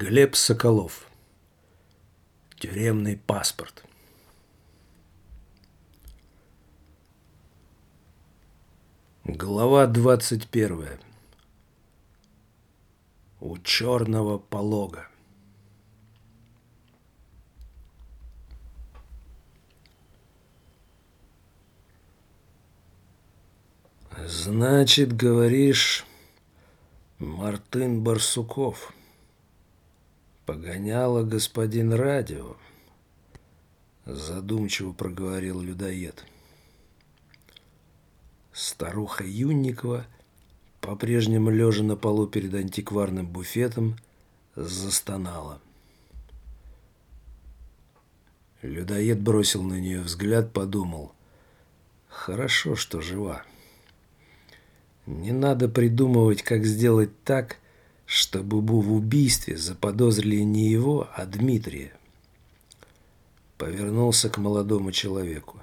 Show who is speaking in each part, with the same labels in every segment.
Speaker 1: Глеб Соколов. Тюремный паспорт. Глава 21. У черного полога. Значит, говоришь, Мартын Барсуков погоняло господин радио, задумчиво проговорил людоед. Старуха Юнникова, по-прежнему лежа на полу перед антикварным буфетом, застонала. Людоед бросил на нее взгляд, подумал: хорошо, что жива. Не надо придумывать, как сделать так, чтобы в убийстве заподозрили не его, а Дмитрия. Повернулся к молодому человеку.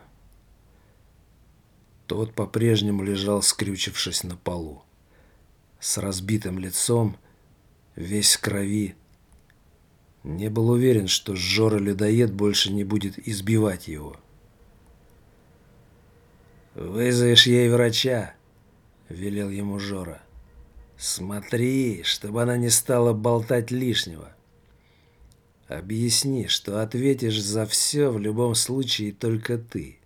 Speaker 1: Тот по-прежнему лежал, скрючившись на полу, с разбитым лицом, весь в крови. Не был уверен, что Жора-людоед больше не будет избивать его. «Вызовешь ей врача», — велел ему Жора. «Смотри, чтобы она не стала болтать лишнего. Объясни, что ответишь за все в любом случае только ты.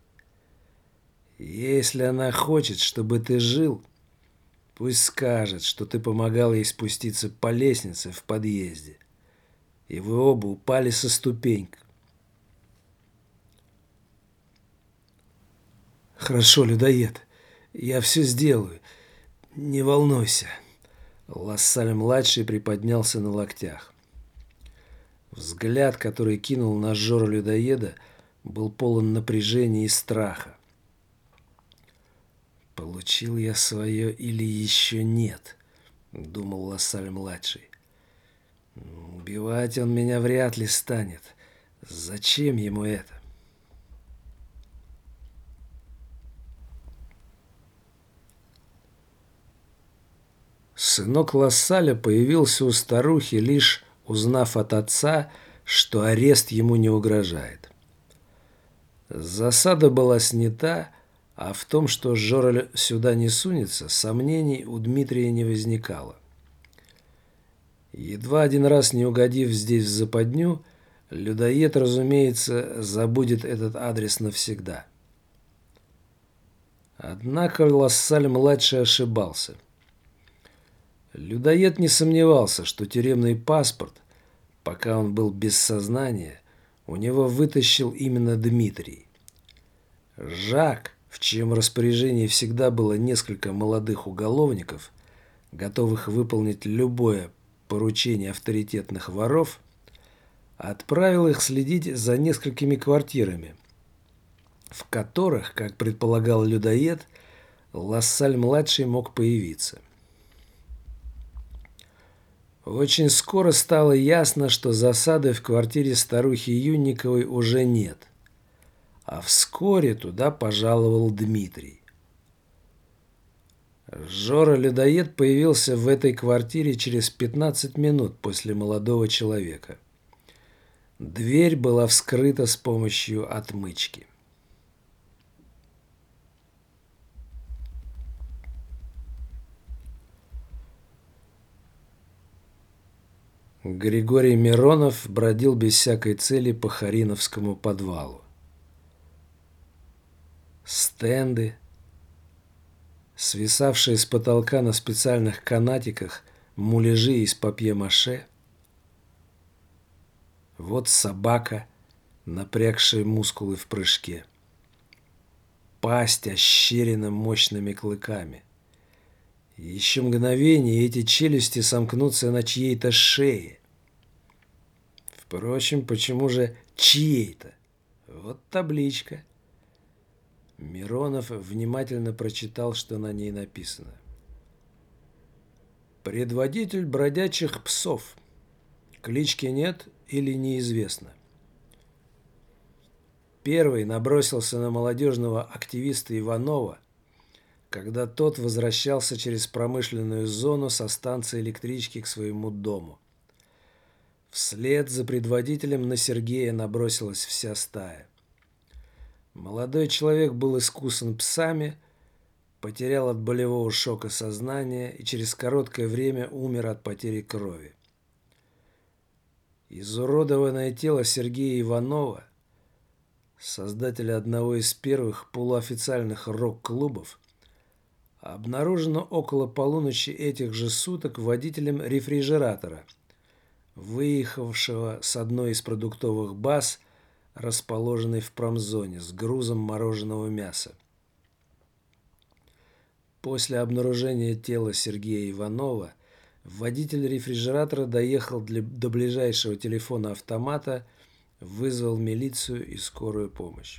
Speaker 1: Если она хочет, чтобы ты жил, пусть скажет, что ты помогал ей спуститься по лестнице в подъезде, и вы оба упали со ступенек». «Хорошо, людоед, я все сделаю. Не волнуйся». Лассаль-младший приподнялся на локтях. Взгляд, который кинул на Жору-людоеда, был полон напряжения и страха. «Получил я свое или еще нет?» — думал Лассаль-младший. «Убивать он меня вряд ли станет. Зачем ему это?» Сынок Лассаля появился у старухи, лишь узнав от отца, что арест ему не угрожает. Засада была снята, а в том, что Жора сюда не сунется, сомнений у Дмитрия не возникало. Едва один раз не угодив здесь в западню, людоед, разумеется, забудет этот адрес навсегда. Однако Лассаль-младший ошибался. Людоед не сомневался, что тюремный паспорт, пока он был без сознания, у него вытащил именно Дмитрий. Жак, в чьем распоряжении всегда было несколько молодых уголовников, готовых выполнить любое поручение авторитетных воров, отправил их следить за несколькими квартирами, в которых, как предполагал людоед, Лассаль-младший мог появиться. Очень скоро стало ясно, что засады в квартире старухи Юнниковой уже нет. А вскоре туда пожаловал Дмитрий. Жора-людоед появился в этой квартире через 15 минут после молодого человека. Дверь была вскрыта с помощью отмычки. Григорий Миронов бродил без всякой цели по Хариновскому подвалу. Стенды, свисавшие с потолка на специальных канатиках муляжи из папье-маше. Вот собака, напрягшая мускулы в прыжке. Пасть ощерена мощными клыками. Еще мгновение, и эти челюсти сомкнутся на чьей-то шее. Впрочем, почему же чьей-то? Вот табличка. Миронов внимательно прочитал, что на ней написано. «Предводитель бродячих псов. Клички нет или неизвестно». Первый набросился на молодежного активиста Иванова, когда тот возвращался через промышленную зону со станции электрички к своему дому. Вслед за предводителем на Сергея набросилась вся стая. Молодой человек был искусан псами, потерял от болевого шока сознание и через короткое время умер от потери крови. Изуродованное тело Сергея Иванова, создателя одного из первых полуофициальных рок-клубов, обнаружено около полуночи этих же суток водителем рефрижератора, выехавшего с одной из продуктовых баз, расположенной в промзоне, с грузом мороженого мяса. После обнаружения тела Сергея Иванова водитель рефрижератора доехал до ближайшего телефона-автомата, вызвал милицию и скорую помощь.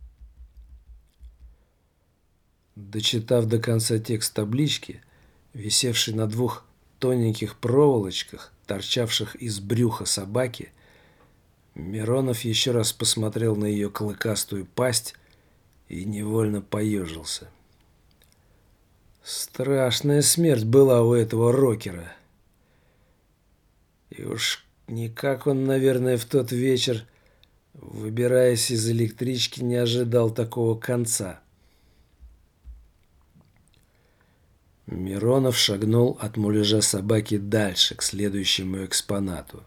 Speaker 1: Дочитав до конца текст таблички, висевшей на двух тоненьких проволочках, торчавших из брюха собаки, Миронов еще раз посмотрел на ее клыкастую пасть и невольно поежился. Страшная смерть была у этого рокера. И уж никак он, наверное, в тот вечер, выбираясь из электрички, не ожидал такого конца. Миронов шагнул от муляжа собаки дальше, к следующему экспонату.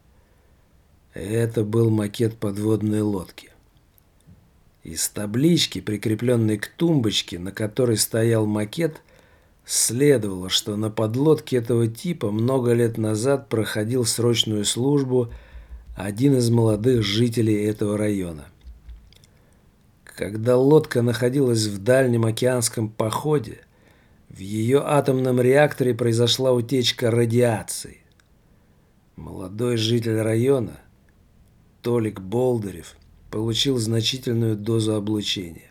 Speaker 1: Это был макет подводной лодки. Из таблички, прикрепленной к тумбочке, на которой стоял макет, следовало, что на подлодке этого типа много лет назад проходил срочную службу один из молодых жителей этого района. Когда лодка находилась в дальнем океанском походе, в ее атомном реакторе произошла утечка радиации. Молодой житель района, Толик Болдырев, получил значительную дозу облучения.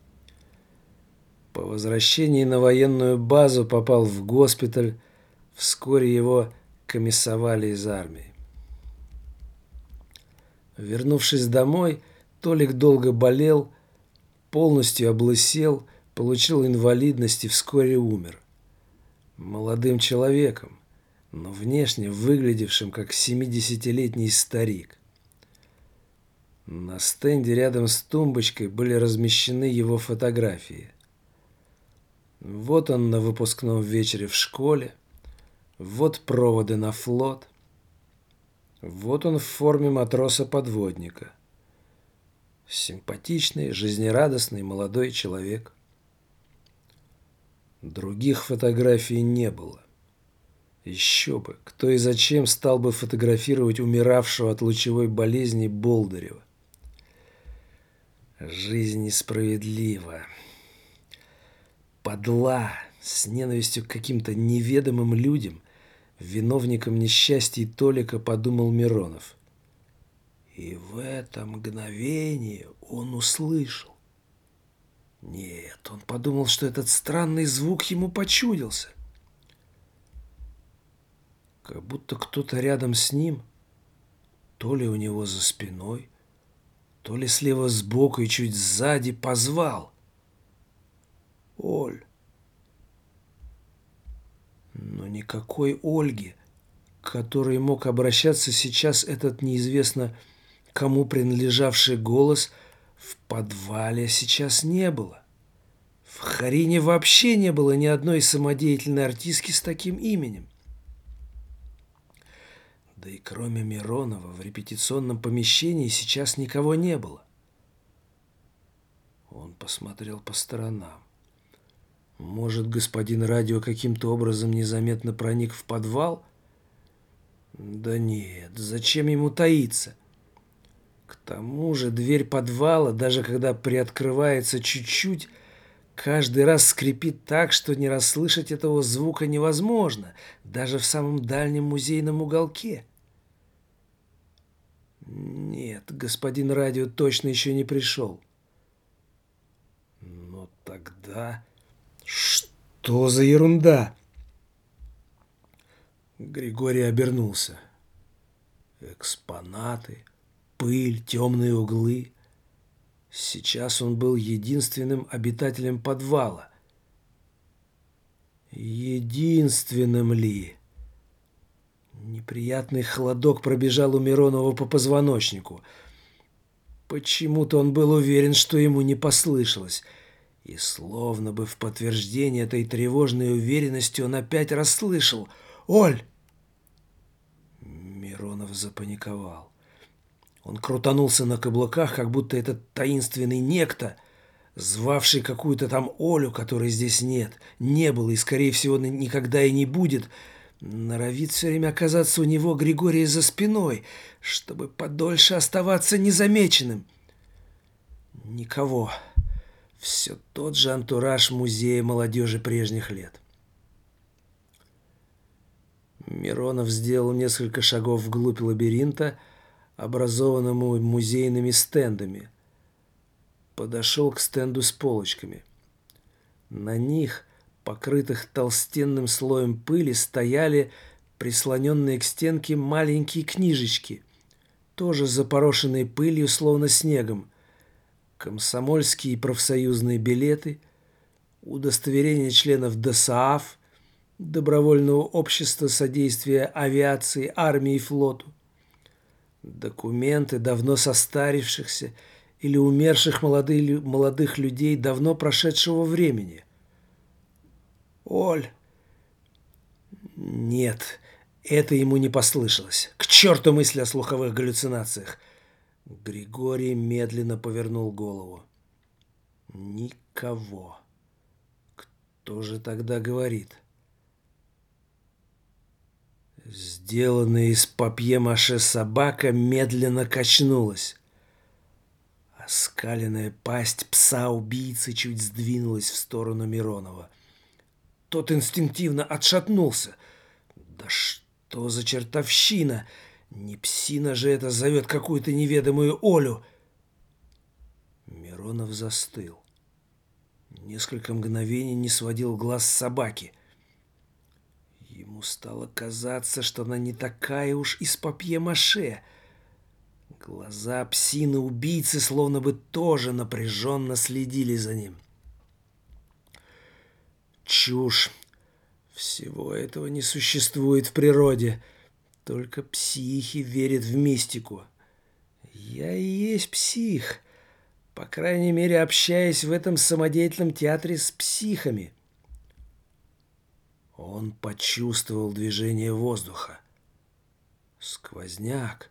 Speaker 1: По возвращении на военную базу попал в госпиталь, вскоре его комиссовали из армии. Вернувшись домой, Толик долго болел, полностью облысел, получил инвалидность и вскоре умер. Молодым человеком, но внешне выглядевшим как 70-летний старик. На стенде рядом с тумбочкой были размещены его фотографии. Вот он на выпускном вечере в школе, вот проводы на флот, вот он в форме матроса-подводника. Симпатичный, жизнерадостный молодой человек. Других фотографий не было. Еще бы, кто и зачем стал бы фотографировать умиравшего от лучевой болезни Болдырева? Жизнь несправедлива. Подла, с ненавистью к каким-то неведомым людям, виновником несчастья Толика, подумал Миронов. И в это мгновение он услышал. Нет, он подумал, что этот странный звук ему почудился. Как будто кто-то рядом с ним, то ли у него за спиной, то ли слева сбоку и чуть сзади, позвал. Оль. Но никакой Ольги, к которой мог обращаться сейчас этот неизвестно кому принадлежавший голос, в подвале сейчас не было. В Харине вообще не было ни одной самодеятельной артистки с таким именем. Да и кроме Миронова в репетиционном помещении сейчас никого не было. Он посмотрел по сторонам. Может, господин радио каким-то образом незаметно проник в подвал? Да нет, зачем ему таиться? К тому же дверь подвала, даже когда приоткрывается чуть-чуть, каждый раз скрипит так, что не расслышать этого звука невозможно, даже в самом дальнем музейном уголке. Нет, господин радио точно еще не пришел. Но тогда... Что за ерунда? Григорий обернулся. Экспонаты, пыль, темные углы. Сейчас он был единственным обитателем подвала. Единственным ли? Не Неприятный холодок пробежал у Миронова по позвоночнику. Почему-то он был уверен, что ему не послышалось. И словно бы в подтверждение этой тревожной уверенности он опять расслышал: «Оль!» Миронов запаниковал. Он крутанулся на каблуках, как будто этот таинственный некто, звавший какую-то там Олю, которой здесь нет, не было и, скорее всего, никогда и не будет, норовит все время оказаться у него, Григория, за спиной, чтобы подольше оставаться незамеченным. Никого. Все тот же антураж музея молодежи прежних лет. Миронов сделал несколько шагов вглубь лабиринта, образованному музейными стендами. Подошел к стенду с полочками. На них, покрытых толстенным слоем пыли, стояли прислоненные к стенке маленькие книжечки, тоже запорошенные пылью, словно снегом. Комсомольские и профсоюзные билеты, удостоверения членов ДОСААФ, Добровольного общества содействия авиации, армии и флоту, документы давно состарившихся или умерших молодых людей давно прошедшего времени. «Оль!» Нет, это ему не послышалось. К черту мысли о слуховых галлюцинациях. Григорий медленно повернул голову. Никого. Кто же тогда говорит? Сделанная из папье-маше собака медленно качнулась. Оскаленная пасть пса-убийцы чуть сдвинулась в сторону Миронова. Тот инстинктивно отшатнулся. Да что за чертовщина! Не псина же это зовет какую-то неведомую Олю. Миронов застыл. Несколько мгновений не сводил глаз с собаки. Ему стало казаться, что она не такая уж из папье-маше. Глаза псины-убийцы словно бы тоже напряженно следили за ним. Чушь. Всего этого не существует в природе. Только психи верят в мистику. Я и есть псих. По крайней мере, общаясь в этом самодеятельном театре с психами. Он почувствовал движение воздуха. Сквозняк.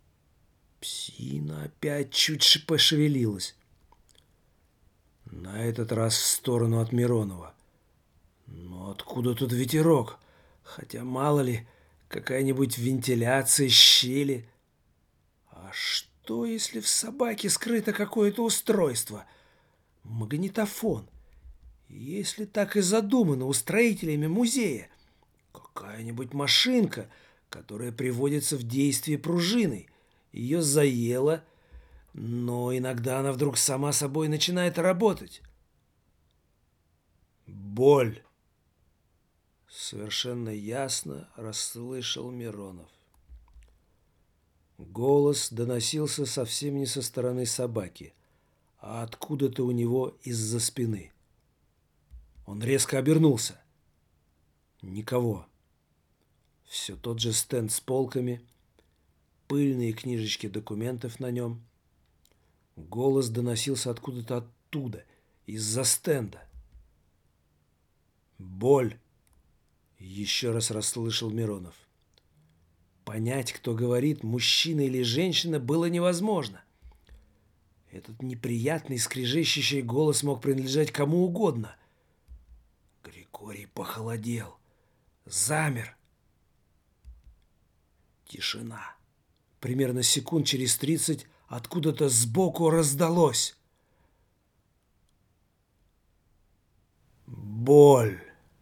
Speaker 1: Псина опять чуть пошевелилась. На этот раз в сторону от Миронова. Но откуда тут ветерок? Хотя мало ли, какая-нибудь вентиляция, щели. А что, если в собаке скрыто какое-то устройство? Магнитофон. Если так и задумано устроителями музея. Какая-нибудь машинка, которая приводится в действие пружиной. Ее заело, но иногда она вдруг сама собой начинает работать. Боль. Совершенно ясно расслышал Миронов. Голос доносился совсем не со стороны собаки, а откуда-то у него из-за спины. Он резко обернулся. Никого. Все тот же стенд с полками, пыльные книжечки документов на нем. Голос доносился откуда-то оттуда, из-за стенда. Боль. Еще раз расслышал Миронов. Понять, кто говорит, мужчина или женщина, было невозможно. Этот неприятный, скрежещущий голос мог принадлежать кому угодно. Григорий похолодел. Замер. Тишина. Примерно секунд через 30 откуда-то сбоку раздалось. Боль.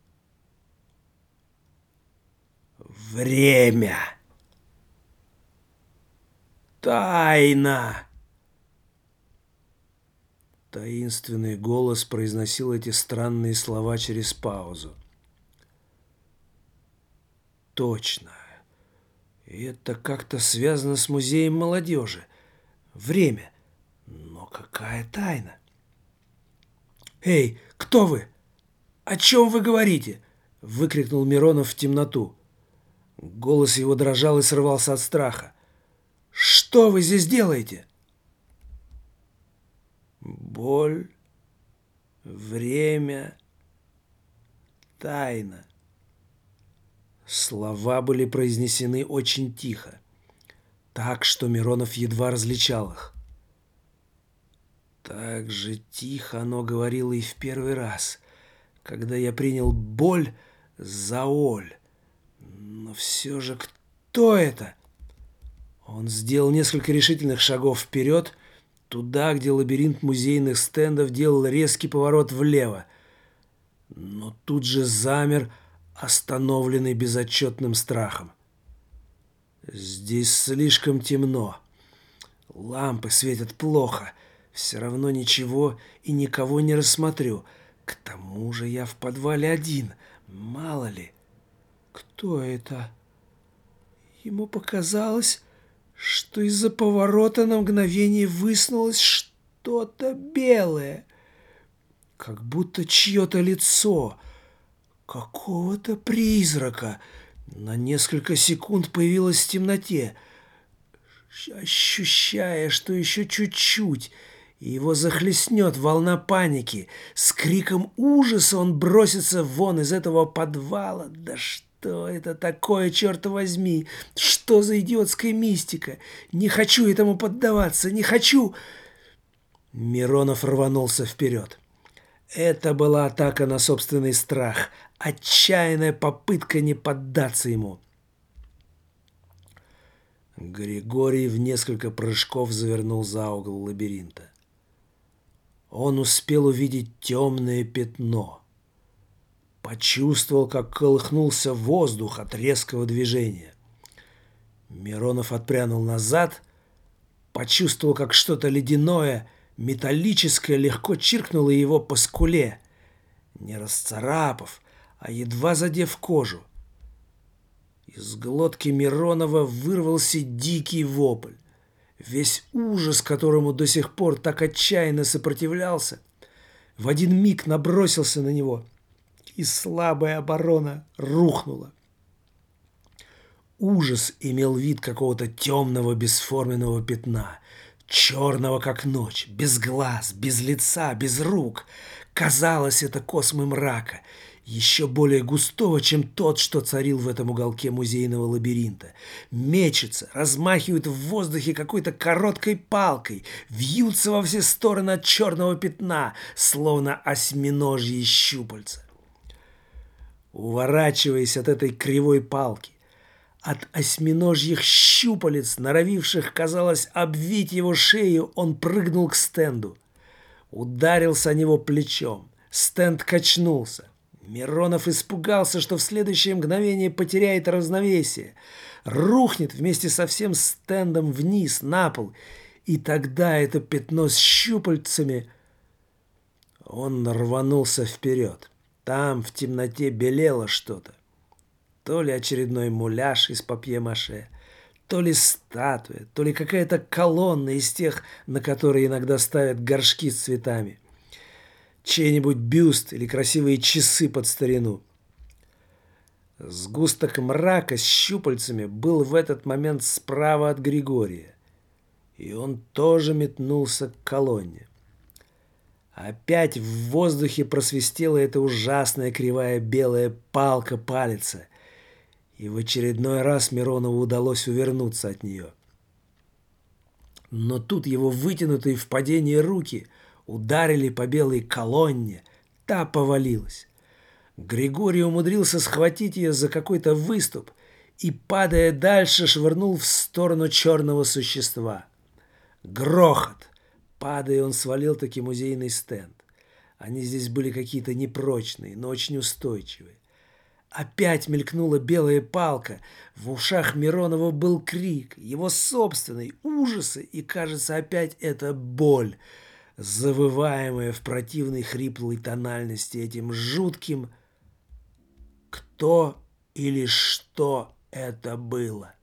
Speaker 1: Время. Тайна. Таинственный голос произносил эти странные слова через паузу. Точно. Это как-то связано с музеем молодежи. Время. Но какая тайна? «Эй, кто вы? О чем вы говорите?» — выкрикнул Миронов в темноту. Голос его дрожал и срывался от страха. «Что вы здесь делаете?» Боль, время, тайна. Слова были произнесены очень тихо, так, что Миронов едва различал их. Так же тихо оно говорило и в первый раз, когда я принял боль за Оль. Но все же кто это? Он сделал несколько решительных шагов вперед, туда, где лабиринт музейных стендов делал резкий поворот влево. Но тут же замер, остановленный безотчетным страхом. Здесь слишком темно. Лампы светят плохо. Все равно ничего и никого не рассмотрю. К тому же я в подвале один. Мало ли. Кто это? Ему показалось, что из-за поворота на мгновение высунулось что-то белое. Как будто чье-то лицо. Какого-то призрака. На несколько секунд появилось в темноте. Ощущая, что еще чуть-чуть, и его захлестнет волна паники. С криком ужаса он бросится вон из этого подвала. Да что это такое, черт возьми? Что за идиотская мистика? Не хочу этому поддаваться, не хочу. Миронов рванулся вперед. Это была атака на собственный страх, отчаянная попытка не поддаться ему. Григорий в несколько прыжков завернул за угол лабиринта. Он успел увидеть темное пятно. Почувствовал, как колыхнулся воздух от резкого движения. Миронов отпрянул назад, почувствовал, как что-то ледяное, металлическое легко чиркнуло его по скуле, не расцарапав, а едва задев кожу. Из глотки Миронова вырвался дикий вопль. Весь ужас, которому до сих пор так отчаянно сопротивлялся, в один миг набросился на него, и слабая оборона рухнула. Ужас имел вид какого-то темного бесформенного пятна, черного как ночь, без глаз, без лица, без рук. Казалось, это космы мрака, еще более густого, чем тот, что царил в этом уголке музейного лабиринта. Мечется, размахивает в воздухе какой-то короткой палкой, вьются во все стороны от черного пятна, словно осьминожьи щупальца. Уворачиваясь от этой кривой палки, от осьминожьих щупалец, норовивших, казалось, обвить его шею, он прыгнул к стенду. Ударился о него плечом. Стенд качнулся. Миронов испугался, что в следующее мгновение потеряет равновесие, рухнет вместе со всем стендом вниз, на пол, и тогда это пятно с щупальцами... Он рванулся вперед. Там в темноте белело что-то. То ли очередной муляж из папье-маше, то ли статуя, то ли какая-то колонна из тех, на которые иногда ставят горшки с цветами. Чей-нибудь бюст или красивые часы под старину. Сгусток мрака с щупальцами был в этот момент справа от Григория, и он тоже метнулся к колонне. Опять в воздухе просвистела эта ужасная кривая белая палка-палица, и в очередной раз Миронову удалось увернуться от нее. Но тут его вытянутые в падении руки ударили по белой колонне, та повалилась. Григорий умудрился схватить ее за какой-то выступ и, падая дальше, швырнул в сторону черного существа. Грохот! Падая, он свалил таки музейный стенд. Они здесь были какие-то непрочные, но очень устойчивые. Опять мелькнула белая палка. В ушах Миронова был крик, его собственный, ужасы, и, кажется, опять это боль, завываемая в противной хриплой тональности этим жутким «Кто или что это было?»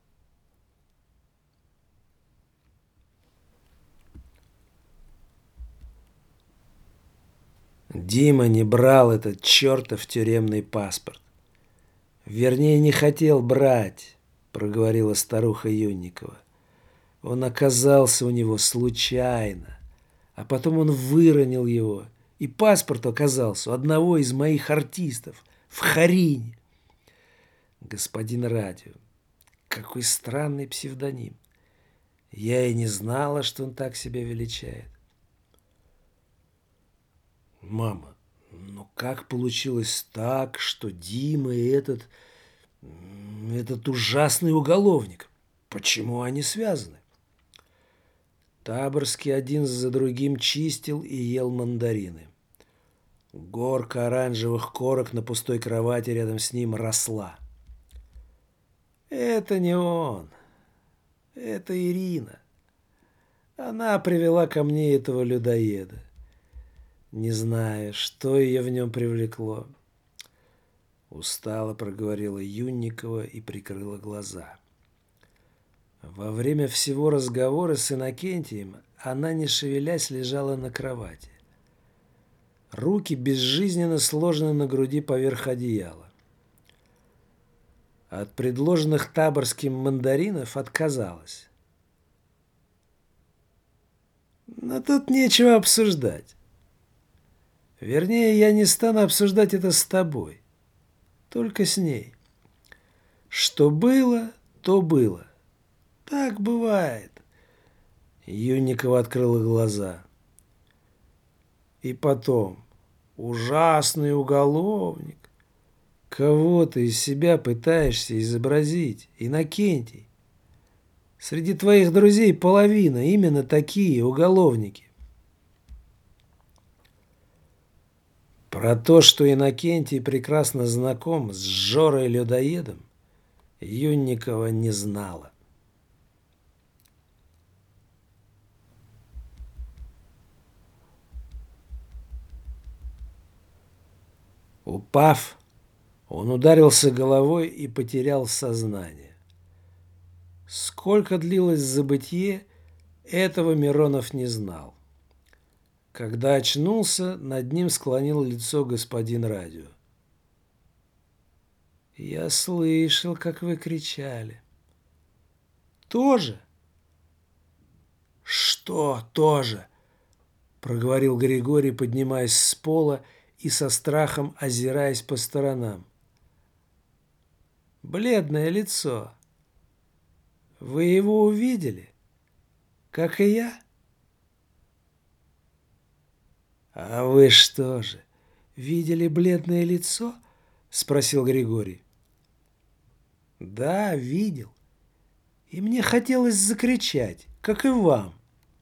Speaker 1: Дима не брал этот чертов тюремный паспорт. Вернее, не хотел брать, проговорила старуха Юнникова. Он оказался у него случайно, а потом он выронил его, и паспорт оказался у одного из моих артистов в Харине. Господин Радио, какой странный псевдоним. Я и не знала, что он так себя величает. Мама, ну как получилось так, что Дима и этот ужасный уголовник? Почему они связаны? Таборский один за другим чистил и ел мандарины. Горка оранжевых корок на пустой кровати рядом с ним росла. Это не он. Это Ирина. Она привела ко мне этого людоеда. Не знаю, что ее в нем привлекло. Устало проговорила Юнникова и прикрыла глаза. Во время всего разговора с Иннокентием она, не шевелясь, лежала на кровати. Руки безжизненно сложены на груди поверх одеяла. От предложенных Таборским мандаринов отказалась. Но тут нечего обсуждать. Вернее, я не стану обсуждать это с тобой. Только с ней. Что было, то было. Так бывает. Юнникова открыла глаза. И потом, ужасный уголовник. Кого ты из себя пытаешься изобразить, Иннокентий? Среди твоих друзей половина именно такие уголовники. Про то, что Иннокентий прекрасно знаком с Жорой-людоедом, Юнникова не знала. Упав, он ударился головой и потерял сознание. Сколько длилось забытье, этого Миронов не знал. Когда очнулся, над ним склонил лицо господин Радио. «Я слышал, как вы кричали». «Тоже?» «Что тоже?» — проговорил Григорий, поднимаясь с пола и со страхом озираясь по сторонам. «Бледное лицо. Вы его увидели? Как и я?» «А вы что же, видели бледное лицо?» — спросил Григорий. «Да, видел. И мне хотелось закричать, как и вам».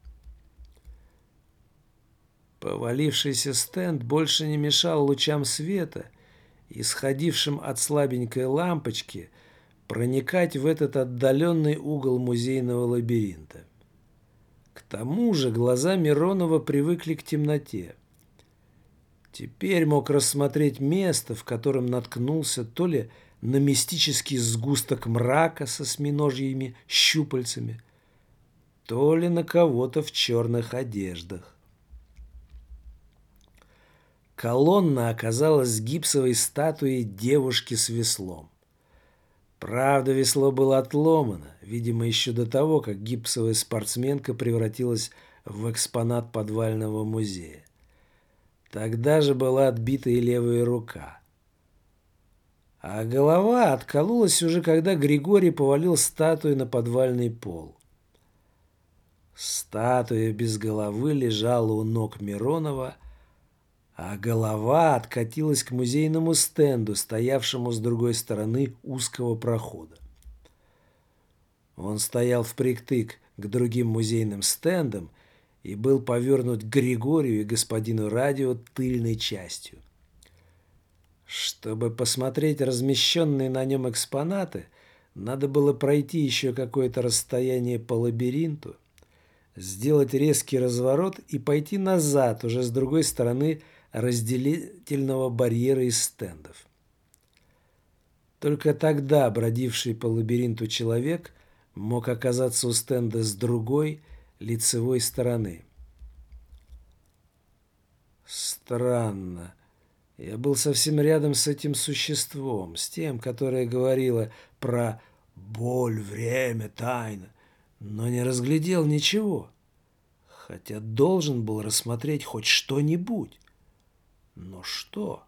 Speaker 1: Повалившийся стенд больше не мешал лучам света, исходившим от слабенькой лампочки, проникать в этот отдаленный угол музейного лабиринта. К тому же глаза Миронова привыкли к темноте. Теперь мог рассмотреть место, в котором наткнулся то ли на мистический сгусток мрака со осьминожьими щупальцами, то ли на кого-то в черных одеждах. Колонна оказалась гипсовой статуей девушки с веслом. Правда, весло было отломано, видимо, еще до того, как гипсовая спортсменка превратилась в экспонат подвального музея. Тогда же была отбита и левая рука. А голова откололась уже, когда Григорий повалил статую на подвальный пол. Статуя без головы лежала у ног Миронова, а голова откатилась к музейному стенду, стоявшему с другой стороны узкого прохода. Он стоял впритык к другим музейным стендам и был повернут к Григорию и господину Радио тыльной частью. Чтобы посмотреть размещенные на нем экспонаты, надо было пройти еще какое-то расстояние по лабиринту, сделать резкий разворот и пойти назад уже с другой стороны разделительного барьера из стендов. Только тогда бродивший по лабиринту человек мог оказаться у стенда с другой, лицевой стороны. Странно. Я был совсем рядом с этим существом, с тем, которое говорило про боль, время, тайна, но не разглядел ничего, хотя должен был рассмотреть хоть что-нибудь. Но что?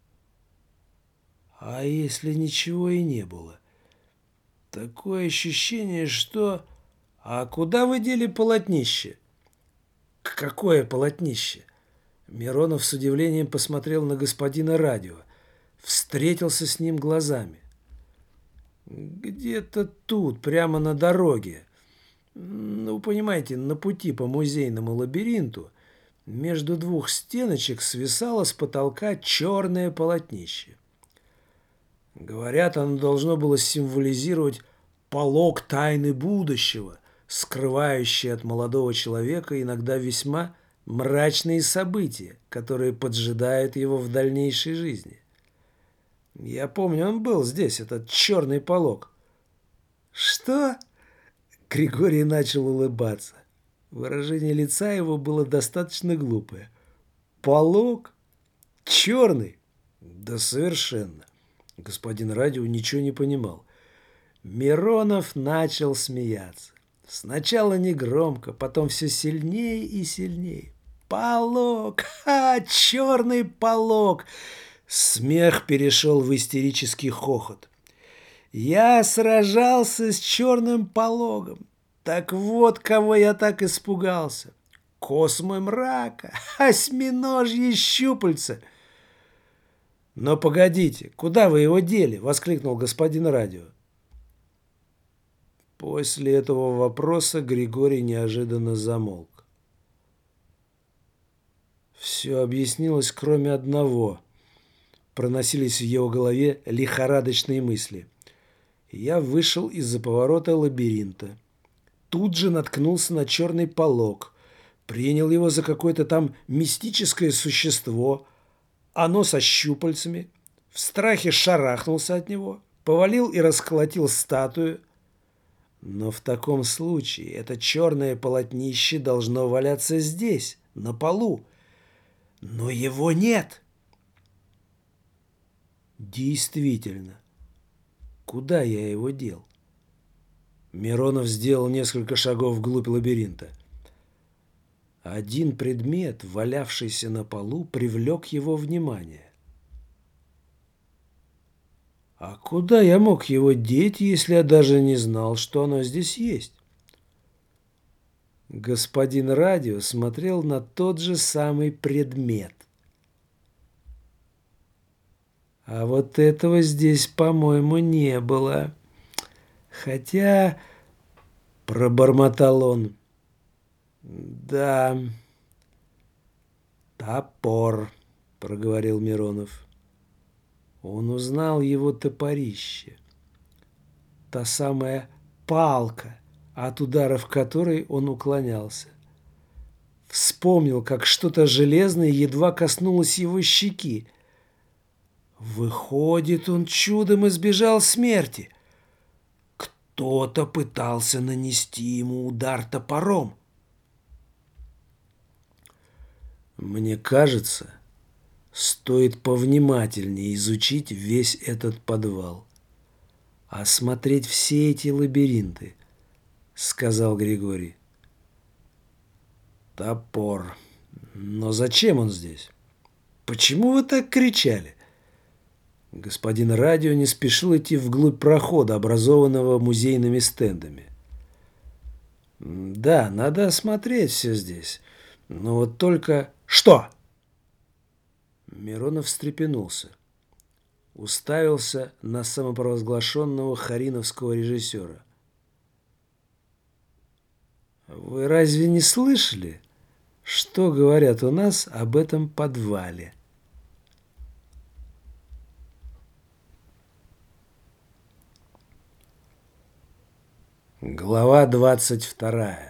Speaker 1: А если ничего и не было? Такое ощущение, что... А куда вы дели полотнище? Какое полотнище? Миронов с удивлением посмотрел на господина радио, встретился с ним глазами. Где-то тут, прямо на дороге. Ну, понимаете, на пути по музейному лабиринту между двух стеночек свисало с потолка черное полотнище. Говорят, оно должно было символизировать полог тайны будущего, скрывающий от молодого человека иногда весьма мрачные события, которые поджидают его в дальнейшей жизни. Я помню, он был здесь, этот черный полог. Что? Григорий начал улыбаться. Выражение лица его было достаточно глупое. Полог? Черный? Да совершенно. Господин радио ничего не понимал. Миронов начал смеяться. Сначала негромко, потом все сильнее и сильнее. Полог! Черный полог! Смех перешел в истерический хохот. Я сражался с черным пологом. Так вот, кого я так испугался. Космы мрака, осьминожьи щупальца. Но погодите, куда вы его дели? Воскликнул господин радио. После этого вопроса Григорий неожиданно замолк. Все объяснилось, кроме одного. Проносились в его голове лихорадочные мысли. Я вышел из-за поворота лабиринта. Тут же наткнулся на черный полог. Принял его за какое-то там мистическое существо. Оно со щупальцами. В страхе шарахнулся от него. Повалил и расколотил статую. Но в таком случае это черное полотнище должно валяться здесь, на полу. Но его нет. Действительно. Куда я его дел? Миронов сделал несколько шагов вглубь лабиринта. Один предмет, валявшийся на полу, привлек его внимание. А куда я мог его деть, если я даже не знал, что оно здесь есть? Господин радио смотрел на тот же самый предмет. А вот этого здесь, по-моему, не было. Хотя, пробормотал он. Да, топор, проговорил Миронов. Он узнал его топорище. Та самая палка, от ударов которой он уклонялся. Вспомнил, как что-то железное едва коснулось его щеки. Выходит, он чудом избежал смерти. Кто-то пытался нанести ему удар топором. Мне кажется, стоит повнимательнее изучить весь этот подвал. Осмотреть все эти лабиринты, сказал Григорий. Топор. Но зачем он здесь? Почему вы так кричали? Господин радио не спешил идти вглубь прохода, образованного музейными стендами. Да, надо осмотреть все здесь. Но вот только... Что? Миронов встрепенулся. Уставился на самопровозглашенного хариновского режиссера. Вы разве не слышали, что говорят у нас об этом подвале? Глава 22.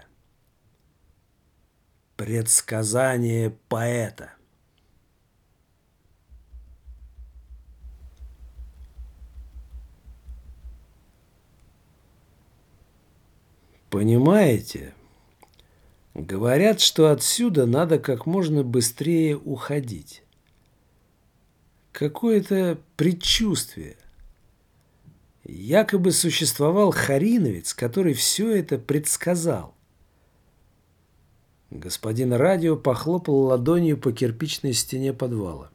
Speaker 1: Предсказание поэта. Понимаете, говорят, что отсюда надо как можно быстрее уходить. какое-то предчувствие. Якобы существовал Хариновец, который все это предсказал. Господин радио похлопал ладонью по кирпичной стене подвала.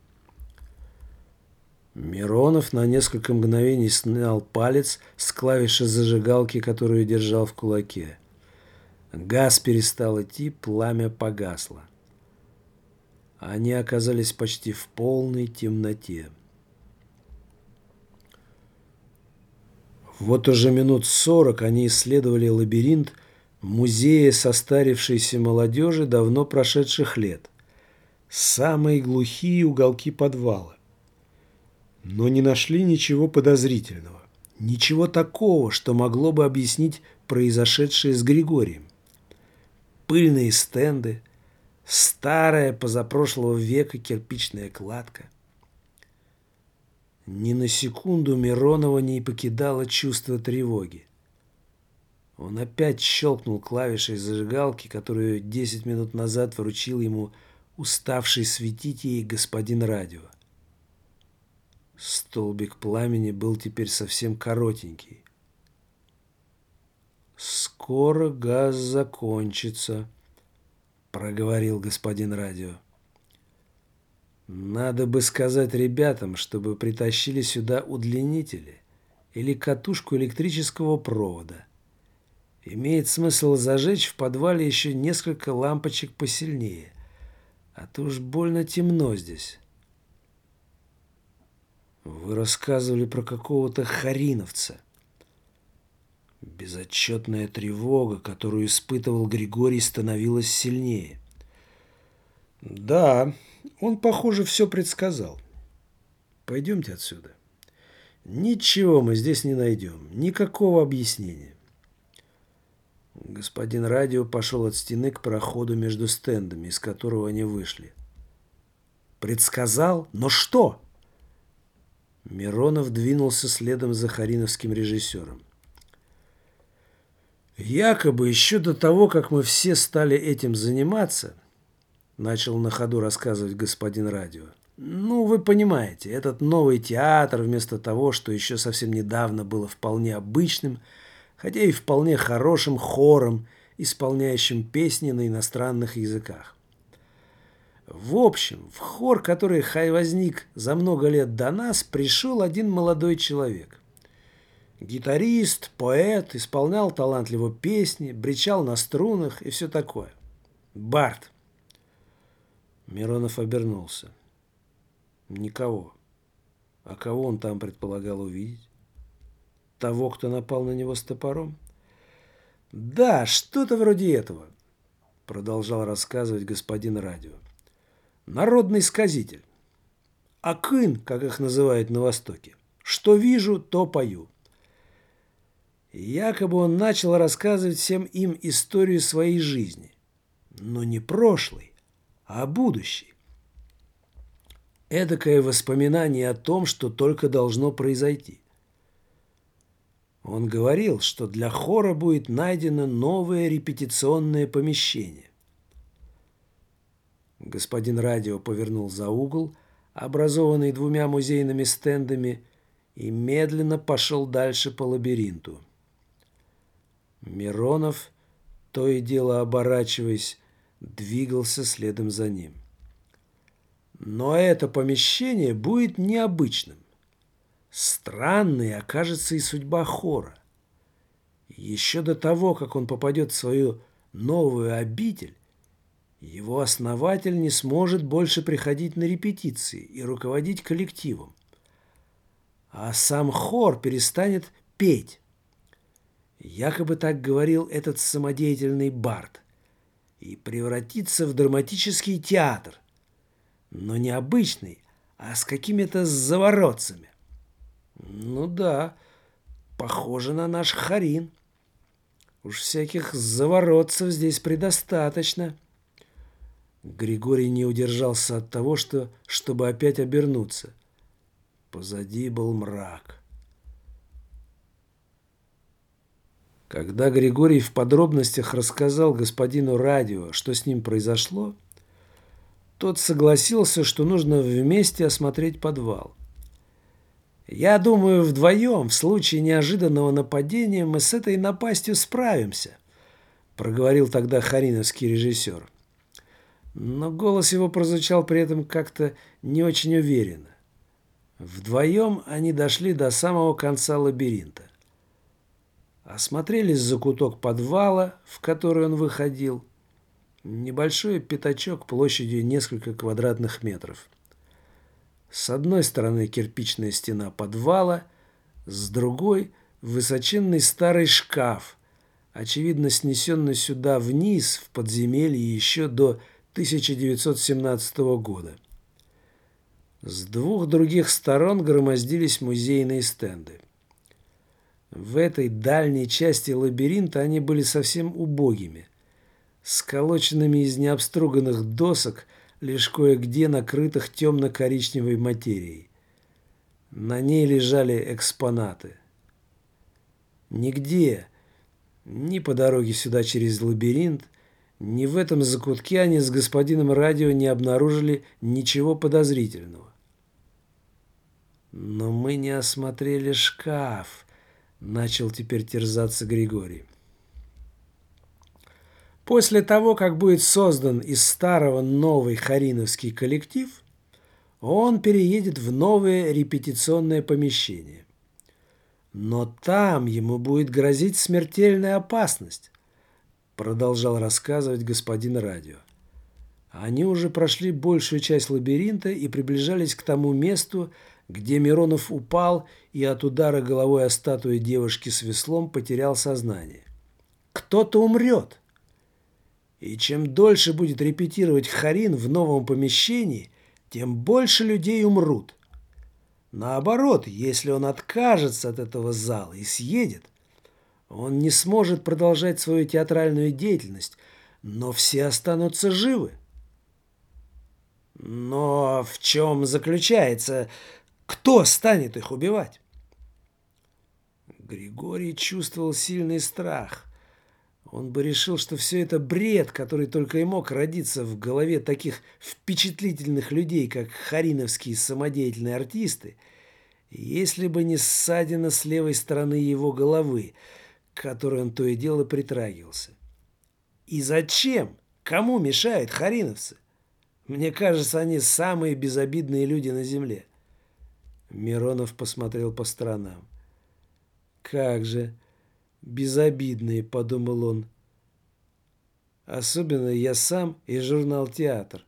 Speaker 1: Миронов на несколько мгновений снял палец с клавиши зажигалки, которую держал в кулаке. Газ перестал идти, пламя погасло. Они оказались почти в полной темноте. Вот уже минут 40 они исследовали лабиринт музея состарившейся молодежи давно прошедших лет. Самые глухие уголки подвала. Но не нашли ничего подозрительного. Ничего такого, что могло бы объяснить произошедшее с Григорием. Пыльные стенды, старая позапрошлого века кирпичная кладка. Ни на секунду Миронова не покидало чувство тревоги. Он опять щелкнул клавишей зажигалки, которую 10 минут назад вручил ему уставший светить ей господин радио. Столбик пламени был теперь совсем коротенький. «Скоро газ закончится», — проговорил господин радио. «Надо бы сказать ребятам, чтобы притащили сюда удлинители или катушку электрического провода. Имеет смысл зажечь в подвале еще несколько лампочек посильнее, а то уж больно темно здесь». «Вы рассказывали про какого-то хариновца». Безотчетная тревога, которую испытывал Григорий, становилась сильнее. «Да, он, похоже, все предсказал. Пойдемте отсюда. Ничего мы здесь не найдем, никакого объяснения». Господин радио пошел от стены к проходу между стендами, из которого они вышли. «Предсказал? Но что?» Миронов двинулся следом за хариновским режиссером. «Якобы еще до того, как мы все стали этим заниматься, начал на ходу рассказывать господин радио. Ну, вы понимаете, этот новый театр, вместо того, что еще совсем недавно было вполне обычным, хотя и вполне хорошим хором, исполняющим песни на иностранных языках. В общем, в хор, который возник за много лет до нас, пришел один молодой человек. Гитарист, поэт, исполнял талантливо песни, бричал на струнах и все такое. Барт. Миронов обернулся. Никого. А кого он там предполагал увидеть? Того, кто напал на него с топором? Да, что-то вроде этого, продолжал рассказывать господин радио. Народный сказитель. Акын, как их называют на Востоке. Что вижу, то пою. Якобы он начал рассказывать всем им историю своей жизни. Но не прошлой, а будущей. Эдакое воспоминание о том, что только должно произойти. Он говорил, что для хора будет найдено новое репетиционное помещение. Господин радио повернул за угол, образованный двумя музейными стендами, и медленно пошел дальше по лабиринту. Миронов, то и дело оборачиваясь, двигался следом за ним. Но это помещение будет необычным. Странной окажется и судьба хора. Еще до того, как он попадет в свою новую обитель, его основатель не сможет больше приходить на репетиции и руководить коллективом. А сам хор перестанет петь. Якобы так говорил этот самодеятельный бард. И превратится в драматический театр. Но не обычный, а с какими-то заворотцами. Ну да, похоже на наш Харин. Уж всяких заворотцев здесь предостаточно. Григорий не удержался от того, чтобы опять обернуться. Позади был мрак. Когда Григорий в подробностях рассказал господину радио, что с ним произошло, Тот согласился, что нужно вместе осмотреть подвал. «Я думаю, вдвоем, в случае неожиданного нападения, мы с этой напастью справимся», проговорил тогда хариновский режиссер. Но голос его прозвучал при этом как-то не очень уверенно. Вдвоем они дошли до самого конца лабиринта. Осмотрели закуток подвала, в который он выходил. Небольшой пятачок площадью несколько квадратных метров. С одной стороны кирпичная стена подвала, с другой высоченный старый шкаф, очевидно снесенный сюда вниз, в подземелье, еще до 1917 года. С двух других сторон громоздились музейные стенды. В этой дальней части лабиринта они были совсем убогими, сколоченными из необструганных досок, лишь кое-где накрытых темно-коричневой материей. На ней лежали экспонаты. Нигде, ни по дороге сюда через лабиринт, ни в этом закутке они с господином Радио не обнаружили ничего подозрительного. «Но мы не осмотрели шкаф», — начал теперь терзаться Григорий. После того, как будет создан из старого новый хариновский коллектив, он переедет в новое репетиционное помещение. Но там ему будет грозить смертельная опасность, продолжал рассказывать господин Радио. Они уже прошли большую часть лабиринта и приближались к тому месту, где Миронов упал и от удара головой о статую девушки с веслом потерял сознание. Кто-то умрет. И чем дольше будет репетировать Харин в новом помещении, тем больше людей умрут. Наоборот, если он откажется от этого зала и съедет, он не сможет продолжать свою театральную деятельность, но все останутся живы. Но в чем заключается... Кто станет их убивать? Григорий чувствовал сильный страх. Он бы решил, что все это бред, который только и мог родиться в голове таких впечатлительных людей, как хариновские самодеятельные артисты, если бы не ссадина с левой стороны его головы, к которой он то и дело притрагивался. И зачем? Кому мешают хариновцы? Мне кажется, они самые безобидные люди на земле. Миронов посмотрел по сторонам. «Как же безобидные», — подумал он. «Особенно я сам и журнал «Театр».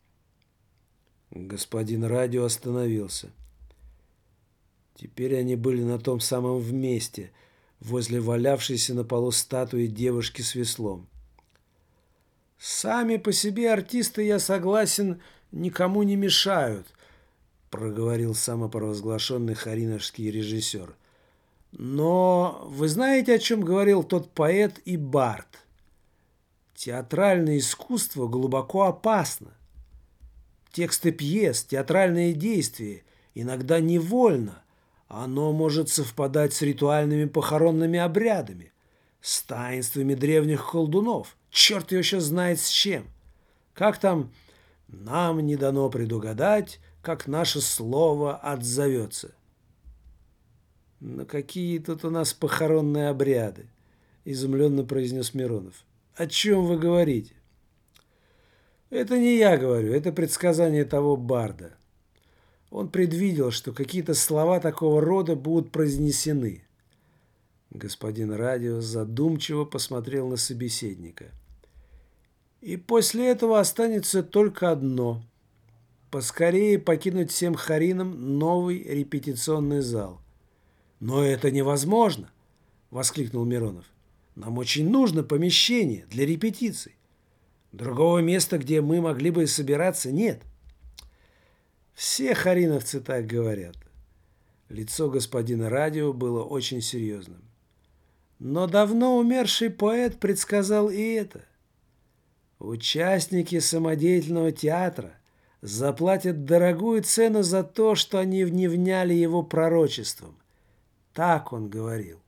Speaker 1: Господин Радио остановился. Теперь они были на том самом месте, возле валявшейся на полу статуи девушки с веслом. «Сами по себе артисты, я согласен, никому не мешают», — проговорил самопровозглашенный хариновский режиссер. «Но вы знаете, о чем говорил тот поэт и бард? Театральное искусство глубоко опасно. Тексты пьес, театральные действия иногда невольно. Оно может совпадать с ритуальными похоронными обрядами, с таинствами древних колдунов. Черт его еще знает с чем. Как там? Нам не дано предугадать, как наше слово отзовется». «Но какие тут у нас похоронные обряды?» – изумленно произнес Миронов. «О чем вы говорите?» «Это не я говорю, это предсказание того барда. Он предвидел, что какие-то слова такого рода будут произнесены». Господин Радио задумчиво посмотрел на собеседника. «И после этого останется только одно – поскорее покинуть всем харинам новый репетиционный зал». «Но это невозможно!» – воскликнул Миронов. «Нам очень нужно помещение для репетиций. Другого места, где мы могли бы собираться, нет». «Все хариновцы так говорят». Лицо господина Радио было очень серьезным. «Но давно умерший поэт предсказал и это. Участники самодеятельного театра заплатят дорогую цену за то, что они не вняли его пророчеством. Так он говорил».